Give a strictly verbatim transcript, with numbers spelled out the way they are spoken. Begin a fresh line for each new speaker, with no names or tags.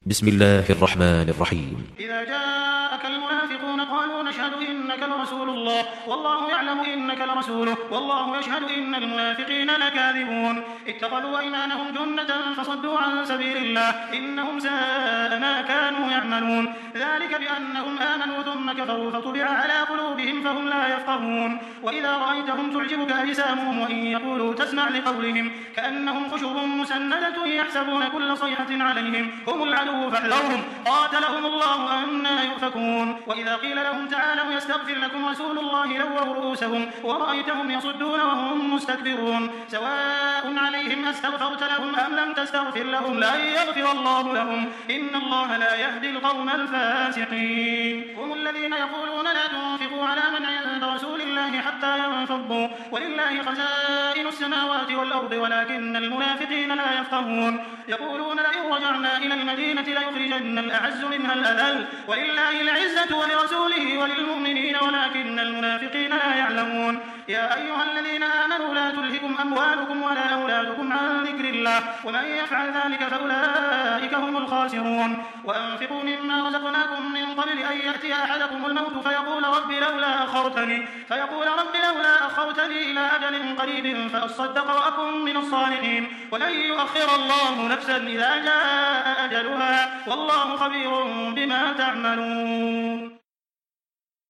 بسم الله الرحمن الرحيم.
إذا جاءك المنافقون قالوا نشهد إنك لرسول الله والله يعلم إنك لرسوله والله يشهد إن المنافقين لكاذبون اتخذوا أيمانهم جنة فصدوا عن سبيل الله إنهم ساء ما كانوا يعملون ذلك بأنهم آمنوا ثم كفروا فطبع على قلوبهم فهم لا يفقهون وإذا رأيتهم تعجبك أجسامهم وإن يقولوا تسمع لقولهم كأنهم خشب مسندة يحسبون كل صيحة عليهم هم العدو فاحذرهم قاتلهم الله أنا يؤفكون وإذا قيل لهم تعالوا يستغفر لكم رسول الله لووا رؤوسهم ورأيتهم يصدون وهم مستكبرون سواء عليهم أستغفرت لهم أم لم تستغفر لهم لن يغفر الله لهم إن الله لا يهدي القوم الفاسقين هم الذين يقولون لا تنفقوا على من عند رسول الله حتى ينفضوا ولله خزائن السماوات والأرض ولكن المنافقين لا يفقهون يقولون لئن رجعنا إلى المدينة ليخرجن الأعز منها الأذل ولله العزة ولرسوله وللمؤمنين ولكن المنافقين لا يعلمون يا أيها الذين آمنوا لا تلهكم أموالكم ولا أولادكم عن ذكر الله ومن يفعل ذلك فأولئك هم الخاسرون وأنفقوا مما رزقناكم من قبل أن يأتي أحدكم الموت فيقول رب لولا أخرتني فيقول رب لولا أخرتني إلى أجل قريب فأصدق وأكن من الصالحين ولن يؤخر الله نفسا إذا جاء أجلها والله خبير بما تعملون.